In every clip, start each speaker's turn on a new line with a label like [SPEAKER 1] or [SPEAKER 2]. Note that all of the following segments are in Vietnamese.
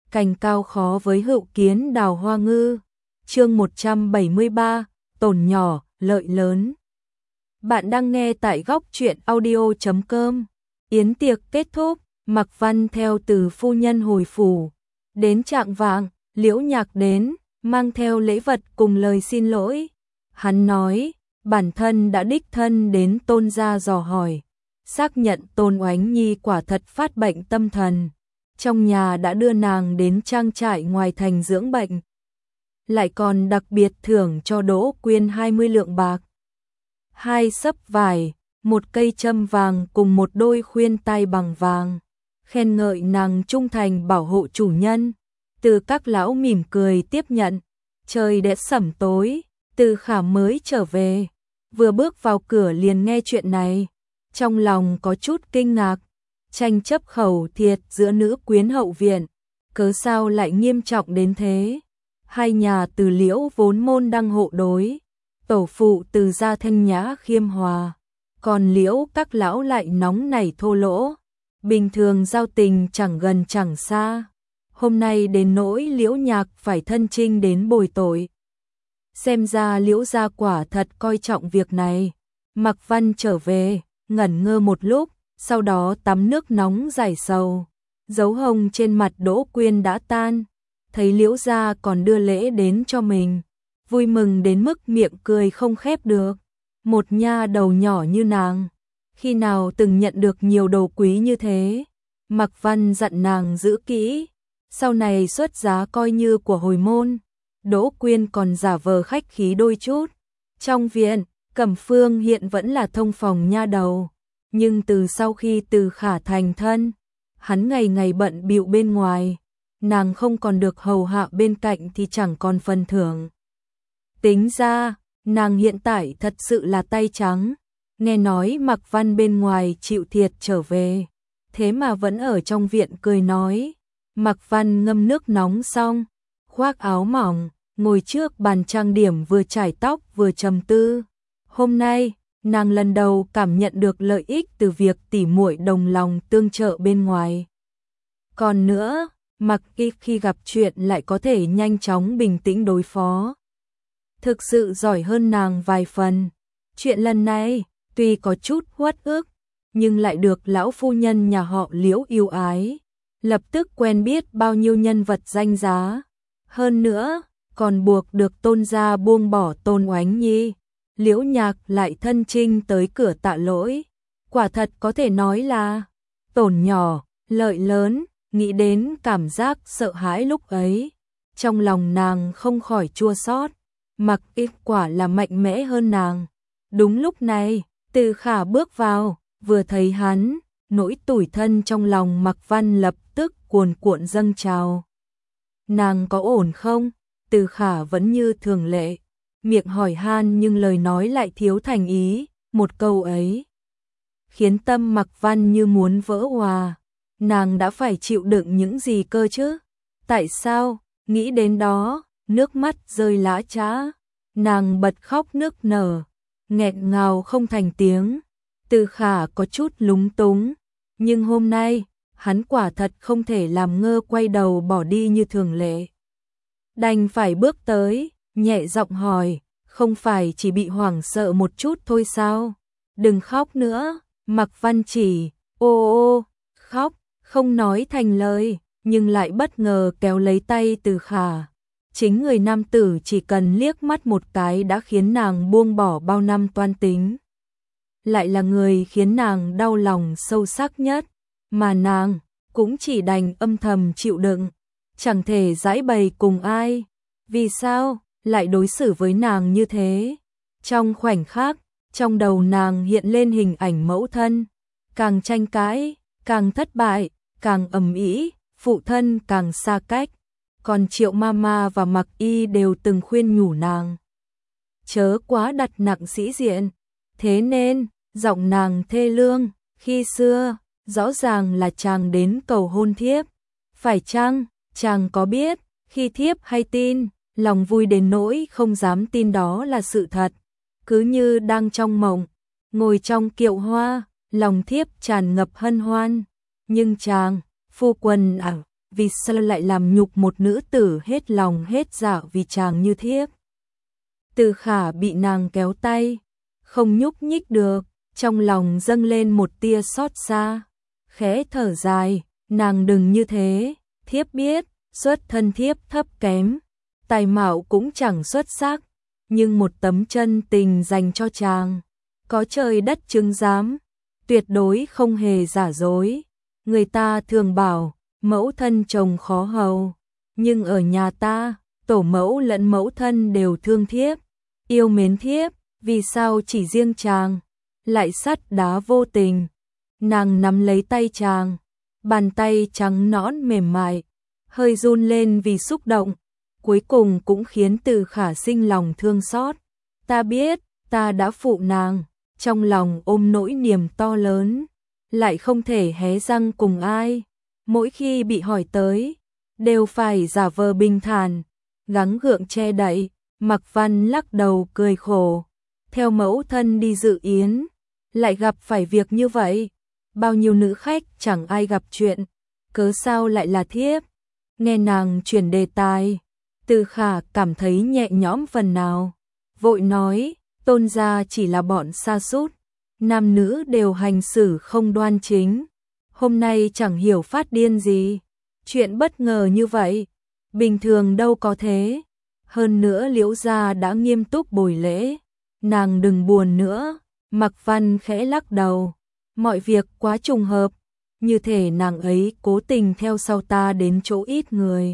[SPEAKER 1] cành cao khó với hữu kiến đào hoa ngư. Chương 173, tổn nhỏ, lợi lớn. Bạn đang nghe tại góc truyện audio.com. Yến tiệc kết thúc, Mạc Văn theo Từ phu nhân hồi phủ. Đến chạng vạng, Liễu Nhạc đến, mang theo lễ vật cùng lời xin lỗi. Hắn nói, bản thân đã đích thân đến Tôn gia dò hỏi, xác nhận Tôn Oánh Nhi quả thật phát bệnh tâm thần. Trong nhà đã đưa nàng đến trang trại ngoài thành dưỡng bệnh. Lại còn đặc biệt thưởng cho Đỗ Quyên 20 lượng bạc, 2 xấp vải, 1 cây châm vàng cùng 1 đôi khuyên tai bằng vàng, khen ngợi nàng trung thành bảo hộ chủ nhân. Từ các lão mỉm cười tiếp nhận. Trời đã sẩm tối, Từ Khả mới trở về, vừa bước vào cửa liền nghe chuyện này, trong lòng có chút kinh ngạc. Tranh chấp khẩu thiệt giữa nữ quyến hậu viện, cớ sao lại nghiêm trọng đến thế? Hai nhà Từ Liễu vốn môn đăng hộ đối, tổ phụ Từ gia thanh nhã khiêm hòa, còn Liễu các lão lại nóng nảy thô lỗ, bình thường giao tình chẳng gần chẳng xa. Hôm nay đến nỗi Liễu Nhạc phải thân chinh đến bồi tội. Xem ra Liễu gia quả thật coi trọng việc này. Mạc Văn trở về, ngẩn ngơ một lúc, sau đó tắm nước nóng giải sầu. Dấu hồng trên mặt Đỗ Quyên đã tan, thấy Liễu gia còn đưa lễ đến cho mình, vui mừng đến mức miệng cười không khép được. Một nha đầu nhỏ như nàng, khi nào từng nhận được nhiều đồ quý như thế. Mạc Văn dặn nàng giữ kỹ, sau này xuất giá coi như của hồi môn. Đỗ Quyên còn giả vờ khách khí đôi chút. Trong viện, Cẩm Phương hiện vẫn là thông phòng nha đầu, nhưng từ sau khi Từ Khả thành thân, hắn ngày ngày bận bịu bên ngoài, nàng không còn được hầu hạ bên cạnh thì chẳng còn phần thưởng. Tính ra, nàng hiện tại thật sự là tay trắng. Nghe nói Mạc Văn bên ngoài chịu thiệt trở về, thế mà vẫn ở trong viện cười nói. Mạc Văn ngâm nước nóng xong, khoác áo mỏng, ngồi trước bàn trang điểm vừa chải tóc vừa trầm tư. Hôm nay, nàng lần đầu cảm nhận được lợi ích từ việc tỉ muội đồng lòng tương trợ bên ngoài. Còn nữa, Mạc Y khi gặp chuyện lại có thể nhanh chóng bình tĩnh đối phó, thực sự giỏi hơn nàng vài phần. Chuyện lần này, tuy có chút uất ức, nhưng lại được lão phu nhân nhà họ Liễu yêu ái, lập tức quen biết bao nhiêu nhân vật danh giá. Hơn nữa, còn buộc được Tôn gia buông bỏ Tôn Oánh Nhi. Liễu Nhạc lại thân chinh tới cửa tạ lỗi, quả thật có thể nói là tổn nhỏ, lợi lớn. Nghĩ đến cảm giác sợ hãi lúc ấy, trong lòng nàng không khỏi chua xót. Mạc Y quả là mạnh mẽ hơn nàng. Đúng lúc này, Từ Khả bước vào, vừa thấy hắn, nỗi tủi thân trong lòng Mạc Văn lập tức cuồn cuộn dâng trào. Nàng có ổn không? Từ Khả vẫn như thường lệ, miệng hỏi han nhưng lời nói lại thiếu thành ý. Một câu ấy khiến tâm Mạc Văn như muốn vỡ òa. Nàng đã phải chịu đựng những gì cơ chứ? Tại sao? Nghĩ đến đó, nước mắt rơi lã chã. Nàng bật khóc nức nở, nghẹn ngào không thành tiếng. Từ Khả có chút lúng túng, nhưng hôm nay, hắn quả thật không thể làm ngơ quay đầu bỏ đi như thường lệ. Đành phải bước tới, nhẹ giọng hỏi, không phải chỉ bị hoảng sợ một chút thôi sao? Đừng khóc nữa. Mạc Văn chỉ, ô khóc, không nói thành lời, nhưng lại bất ngờ kéo lấy tay Từ Khả. Chính người nam tử chỉ cần liếc mắt một cái đã khiến nàng buông bỏ bao năm toan tính, lại là người khiến nàng đau lòng sâu sắc nhất, mà nàng cũng chỉ đành âm thầm chịu đựng, chẳng thể giãi bày cùng ai. Vì sao lại đối xử với nàng như thế? Trong khoảnh khắc, trong đầu nàng hiện lên hình ảnh mẫu thân, càng tranh cãi, càng thất bại, càng ầm ĩ, phụ thân càng xa cách. Còn Triệu Mama và Mạc Y đều từng khuyên nhủ nàng chớ quá đặt nặng sĩ diện. Thế nên, giọng nàng thê lương, khi xưa, rõ ràng là chàng đến cầu hôn thiếp. Phải chăng, chàng có biết, khi thiếp hay tin, lòng vui đến nỗi không dám tin đó là sự thật. Cứ như đang trong mộng, ngồi trong kiệu hoa, lòng thiếp tràn ngập hân hoan. Nhưng chàng, phu quân vì sao lại làm nhục một nữ tử hết lòng hết dạ vì chàng như thiếp. Từ Khả bị nàng kéo tay, không nhúc nhích được, trong lòng dâng lên một tia xót xa, khẽ thở dài, nàng đừng như thế, thiếp biết, xuất thân thiếp thấp kém, tài mạo cũng chẳng xuất sắc, nhưng một tấm chân tình dành cho chàng, có trời đất chứng giám, tuyệt đối không hề giả dối. Người ta thường bảo, mẫu thân chồng khó hầu, nhưng ở nhà ta, tổ mẫu lẫn mẫu thân đều thương thiếp, yêu mến thiếp, vì sao chỉ riêng chàng lại sắt đá vô tình. Nàng nắm lấy tay chàng, bàn tay trắng nõn mềm mại, hơi run lên vì xúc động, cuối cùng cũng khiến Từ Khả sinh lòng thương xót. Ta biết, ta đã phụ nàng, trong lòng ôm nỗi niềm to lớn, lại không thể hé răng cùng ai, mỗi khi bị hỏi tới, đều phải giả vờ bình thản, gắng gượng che đậy. Mạc Văn lắc đầu cười khổ, theo mẫu thân đi dự yến, lại gặp phải việc như vậy, bao nhiêu nữ khách chẳng ai gặp chuyện, cớ sao lại là thiếp. Nghe nàng chuyển đề tài, Từ Khả cảm thấy nhẹ nhõm phần nào, vội nói, Tôn gia chỉ là bọn sa sút, nam nữ đều hành xử không đoan chính, hôm nay chẳng hiểu phát điên gì, chuyện bất ngờ như vậy, bình thường đâu có thế. Hơn nữa Liễu gia đã nghiêm túc bồi lễ, nàng đừng buồn nữa. Mạc Văn khẽ lắc đầu, mọi việc quá trùng hợp, như thể nàng ấy cố tình theo sau ta đến chỗ ít người,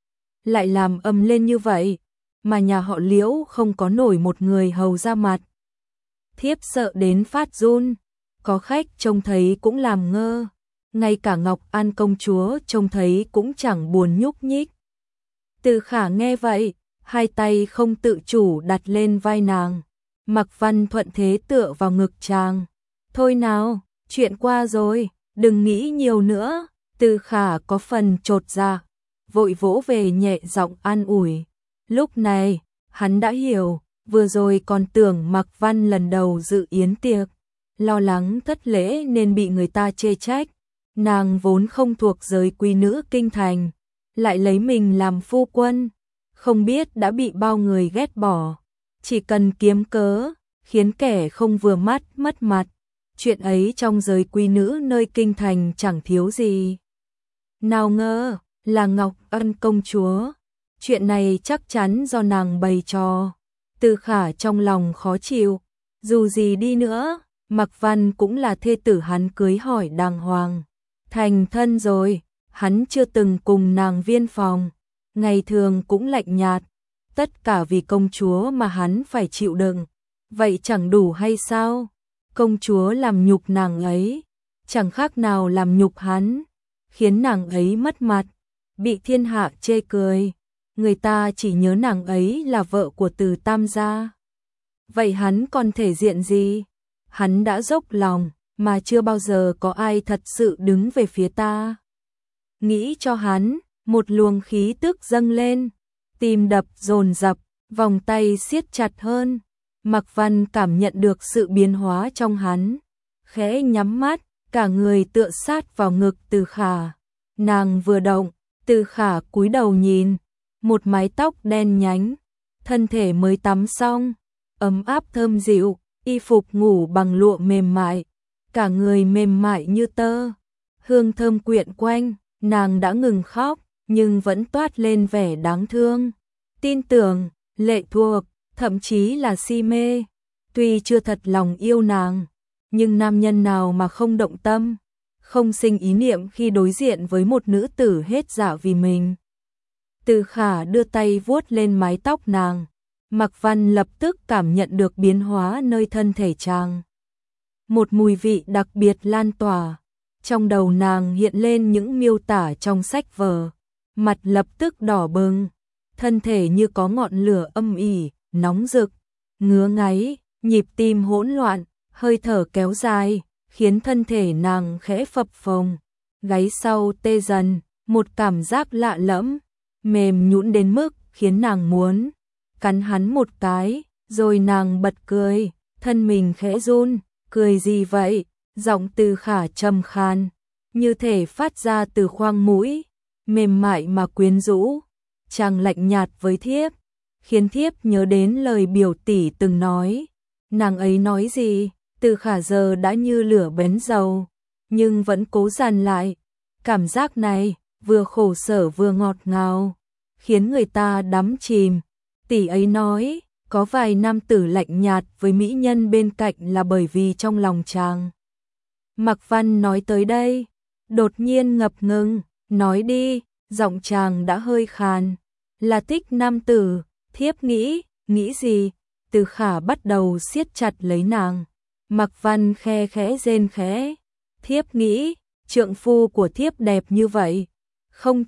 [SPEAKER 1] lại làm ầm lên như vậy, mà nhà họ Liễu không có nổi một người hầu ra mặt. Thiếp sợ đến phát run, có khách trông thấy cũng làm ngơ, ngay cả Ngọc An công chúa trông thấy cũng chẳng buồn nhúc nhích. Từ Khả nghe vậy, hai tay không tự chủ đặt lên vai nàng, Mạc Văn thuận thế tựa vào ngực chàng. Thôi nào, chuyện qua rồi, đừng nghĩ nhiều nữa. Từ Khả có phần chột dạ, vội vỗ về nhẹ giọng an ủi. Lúc này, hắn đã hiểu, vừa rồi còn tưởng Mạc Văn lần đầu dự yến tiệc, lo lắng thất lễ nên bị người ta chê trách. Nàng vốn không thuộc giới quý nữ kinh thành, lại lấy mình làm phu quân, không biết đã bị bao người ghét bỏ, chỉ cần kiếm cớ, khiến kẻ không vừa mắt mất mặt. Chuyện ấy trong giới quý nữ nơi kinh thành chẳng thiếu gì. Nào ngờ, là Ngọc Ân công chúa. Chuyện này chắc chắn do nàng bày trò. Từ Khả trong lòng khó chịu, dù gì đi nữa, Mạc Văn cũng là thê tử hắn cưới hỏi đàng hoàng. Thành thân rồi, hắn chưa từng cùng nàng viên phòng, ngày thường cũng lạnh nhạt, tất cả vì công chúa mà hắn phải chịu đựng, vậy chẳng đủ hay sao? Công chúa làm nhục nàng ấy, chẳng khác nào làm nhục hắn, khiến nàng ấy mất mặt, bị thiên hạ chê cười, người ta chỉ nhớ nàng ấy là vợ của Từ Tam gia. Vậy hắn còn thể diện gì? Hắn đã dốc lòng, mà chưa bao giờ có ai thật sự đứng về phía ta. Nghĩ cho hắn, một luồng khí tức dâng lên, tim đập dồn dập, vòng tay siết chặt hơn. Mạc Văn cảm nhận được sự biến hóa trong hắn, khẽ nhắm mắt, cả người tựa sát vào ngực Từ Khả. Nàng vừa động, Từ Khả cúi đầu nhìn, một mái tóc đen nhánh, thân thể mới tắm xong, ấm áp thơm dịu, y phục ngủ bằng lụa mềm mại, cả người mềm mại như tơ, hương thơm quyện quanh. Nàng đã ngừng khóc, nhưng vẫn toát lên vẻ đáng thương, tin tưởng, lệ thuộc, thậm chí là si mê. Tuy chưa thật lòng yêu nàng, nhưng nam nhân nào mà không động tâm, không sinh ý niệm khi đối diện với một nữ tử hết dạ vì mình. Từ Khả đưa tay vuốt lên mái tóc nàng, Mạc Văn lập tức cảm nhận được biến hóa nơi thân thể chàng. Một mùi vị đặc biệt lan tỏa. Trong đầu nàng hiện lên những miêu tả trong sách vở, mặt lập tức đỏ bừng, thân thể như có ngọn lửa âm ỉ, nóng rực, ngứa ngáy, nhịp tim hỗn loạn, hơi thở kéo dài, khiến thân thể nàng khẽ phập phồng, gáy sau tê dần, một cảm giác lạ lẫm, mềm nhũn đến mức khiến nàng muốn cắn hắn một cái, rồi nàng bật cười, thân mình khẽ run, cười gì vậy? Giọng Từ Khả trầm khan, như thể phát ra từ khoang mũi, mềm mại mà quyến rũ. Chàng lạnh nhạt với thiếp, khiến thiếp nhớ đến lời biểu tỷ từng nói. Nàng ấy nói gì? Từ Khả giờ đã như lửa bén dầu, nhưng vẫn cố dằn lại. Cảm giác này, vừa khổ sở vừa ngọt ngào, khiến người ta đắm chìm. Tỷ ấy nói, có vài nam tử lạnh nhạt với mỹ nhân bên cạnh là bởi vì trong lòng chàng. Mạc Văn nói tới đây, đột nhiên ngập ngừng, nói đi, giọng chàng đã hơi khàn. Là thích nam tử, thiếp nghĩ gì? Từ Khả bắt đầu siết chặt lấy nàng. Mạc Văn khe khẽ rên khẽ. Thiếp nghĩ, trượng phu của thiếp đẹp như vậy. Không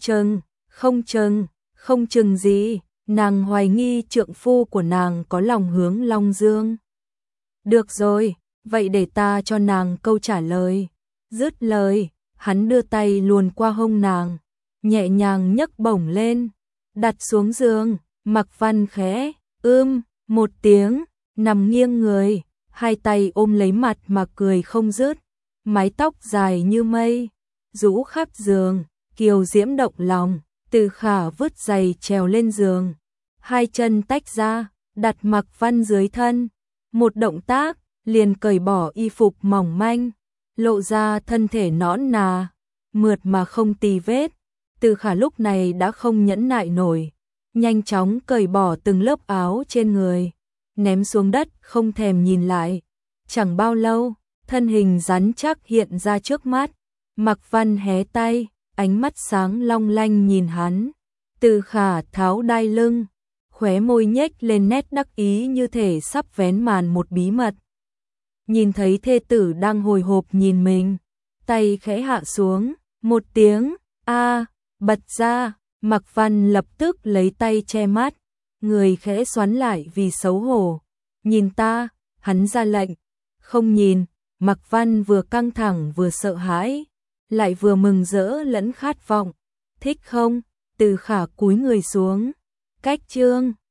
[SPEAKER 1] chừng gì, nàng hoài nghi trượng phu của nàng có lòng hướng Long Dương. Được rồi, vậy để ta cho nàng câu trả lời. Dứt lời, hắn đưa tay luồn qua hông nàng, nhẹ nhàng nhấc bổng lên, đặt xuống giường. Mạc Văn khẽ, một tiếng, nằm nghiêng người, hai tay ôm lấy mặt mà cười không dứt. Mái tóc dài như mây, rũ khắp giường, kiều diễm động lòng. Từ Khả vứt giày trèo lên giường, hai chân tách ra, đặt Mạc Văn dưới thân. Một động tác, liền cởi bỏ y phục mỏng manh, lộ ra thân thể nõn nà, mượt mà không tì vết. Từ Khả lúc này đã không nhẫn nại nổi, nhanh chóng cởi bỏ từng lớp áo trên người, ném xuống đất không thèm nhìn lại. Chẳng bao lâu, thân hình rắn chắc hiện ra trước mắt. Mạc Văn hé tay, ánh mắt sáng long lanh nhìn hắn. Từ Khả tháo đai lưng, khóe môi nhếch lên nét đắc ý như thể sắp vén màn một bí mật. Nhìn thấy thê tử đang hồi hộp nhìn mình, tay khẽ hạ xuống, một tiếng a bật ra. Mạc Văn lập tức lấy tay che mắt, người khẽ xoắn lại vì xấu hổ. Nhìn ta, hắn ra lệnh. Không nhìn. Mạc Văn vừa căng thẳng vừa sợ hãi, lại vừa mừng rỡ lẫn khát vọng. Thích không? Từ Khả cúi người xuống, cách chương